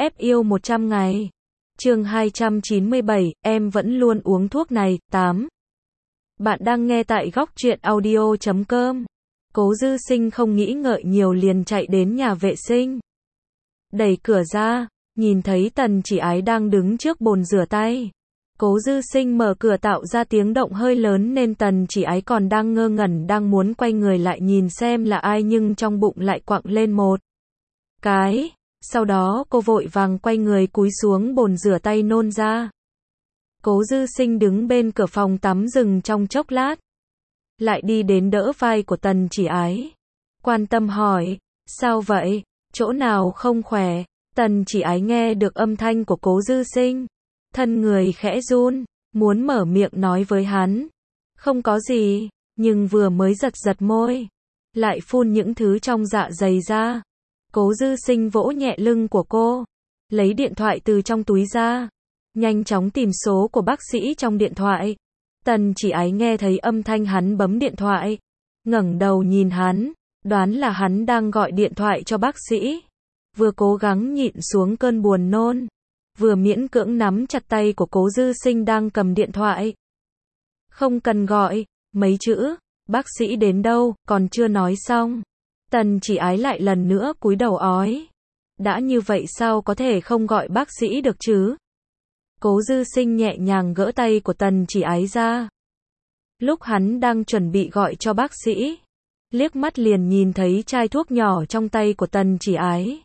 ép yêu 100 ngày. Chương 297, em vẫn luôn uống thuốc này. 8. Bạn đang nghe tại góc truyện audio.com. Cố Dư Sinh không nghĩ ngợi nhiều liền chạy đến nhà vệ sinh. Đẩy cửa ra, nhìn thấy Tần Chỉ Ái đang đứng trước bồn rửa tay. Cố Dư Sinh mở cửa tạo ra tiếng động hơi lớn nên Tần Chỉ Ái còn đang ngơ ngẩn đang muốn quay người lại nhìn xem là ai nhưng trong bụng lại quặng lên một cái. Sau đó cô vội vàng quay người cúi xuống bồn rửa tay nôn ra. Cố Dư Sinh đứng bên cửa phòng tắm dừng trong chốc lát. Lại đi đến đỡ vai của Tần Chỉ Ái. Quan tâm hỏi, sao vậy? Chỗ nào không khỏe? Tần Chỉ Ái nghe được âm thanh của Cố Dư Sinh. Thân người khẽ run, muốn mở miệng nói với hắn. Không có gì, nhưng vừa mới giật môi. Lại phun những thứ trong dạ dày ra. Cố Dư Sinh vỗ nhẹ lưng của cô. Lấy điện thoại từ trong túi ra. Nhanh chóng tìm số của bác sĩ trong điện thoại. Tần Chỉ Ái nghe thấy âm thanh hắn bấm điện thoại. Ngẩng đầu nhìn hắn. Đoán là hắn đang gọi điện thoại cho bác sĩ. Vừa cố gắng nhịn xuống cơn buồn nôn. Vừa miễn cưỡng nắm chặt tay của Cố Dư Sinh đang cầm điện thoại. Không cần gọi, mấy chữ, bác sĩ đến đâu, còn chưa nói xong. Tần Chỉ Ái lại lần nữa cúi đầu ói. Đã như vậy sao có thể không gọi bác sĩ được chứ? Cố Dư Sinh nhẹ nhàng gỡ tay của Tần Chỉ Ái ra. Lúc hắn đang chuẩn bị gọi cho bác sĩ, liếc mắt liền nhìn thấy chai thuốc nhỏ trong tay của Tần Chỉ Ái.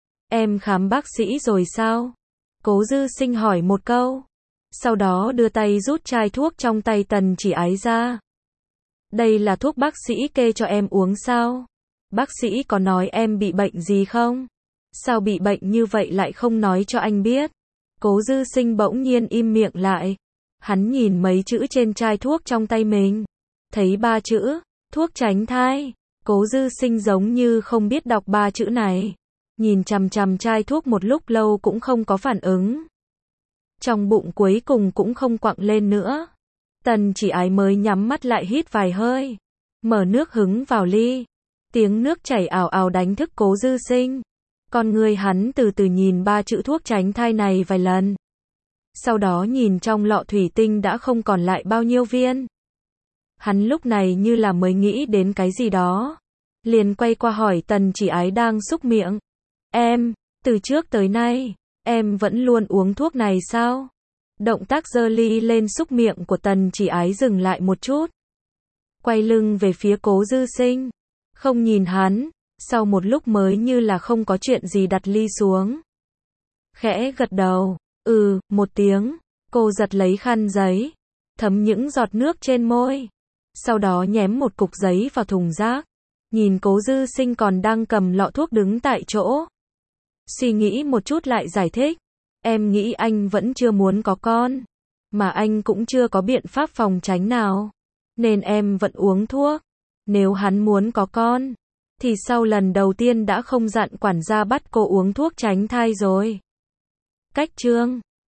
Em khám bác sĩ rồi sao? Cố Dư Sinh hỏi một câu. Sau đó đưa tay rút chai thuốc trong tay Tần Chỉ Ái ra. Đây là thuốc bác sĩ kê cho em uống sao? Bác sĩ có nói em bị bệnh gì không? Sao bị bệnh như vậy lại không nói cho anh biết? Cố Dư Sinh bỗng nhiên im miệng lại. Hắn nhìn mấy chữ trên chai thuốc trong tay mình. Thấy 3 chữ, thuốc tránh thai. Cố Dư Sinh giống như không biết đọc 3 chữ này. Nhìn chằm chằm chai thuốc một lúc lâu cũng không có phản ứng. Trong bụng cuối cùng cũng không quặng lên nữa. Tần Chỉ Ái mới nhắm mắt lại hít vài hơi. Mở nước hứng vào ly. Tiếng nước chảy ào ào đánh thức Cố Dư Sinh. Con người hắn từ từ nhìn 3 chữ thuốc tránh thai này vài lần. Sau đó nhìn trong lọ thủy tinh đã không còn lại bao nhiêu viên. Hắn lúc này như là mới nghĩ đến cái gì đó. Liền quay qua hỏi Tần Chỉ Ái đang súc miệng. Em, từ trước tới nay, em vẫn luôn uống thuốc này sao? Động tác giơ ly lên súc miệng của Tần Chỉ Ái dừng lại một chút. Quay lưng về phía Cố Dư Sinh. Không nhìn hắn, sau một lúc mới như là không có chuyện gì đặt ly xuống. Khẽ gật đầu, một tiếng, cô giật lấy khăn giấy, thấm những giọt nước trên môi. Sau đó nhém một cục giấy vào thùng rác. Nhìn Cố Dư Sinh còn đang cầm lọ thuốc đứng tại chỗ. Suy nghĩ một chút lại giải thích. Em nghĩ anh vẫn chưa muốn có con. Mà anh cũng chưa có biện pháp phòng tránh nào. Nên em vẫn uống thuốc. Nếu hắn muốn có con, thì sau lần đầu tiên đã không dặn quản gia bắt cô uống thuốc tránh thai rồi. Cách chương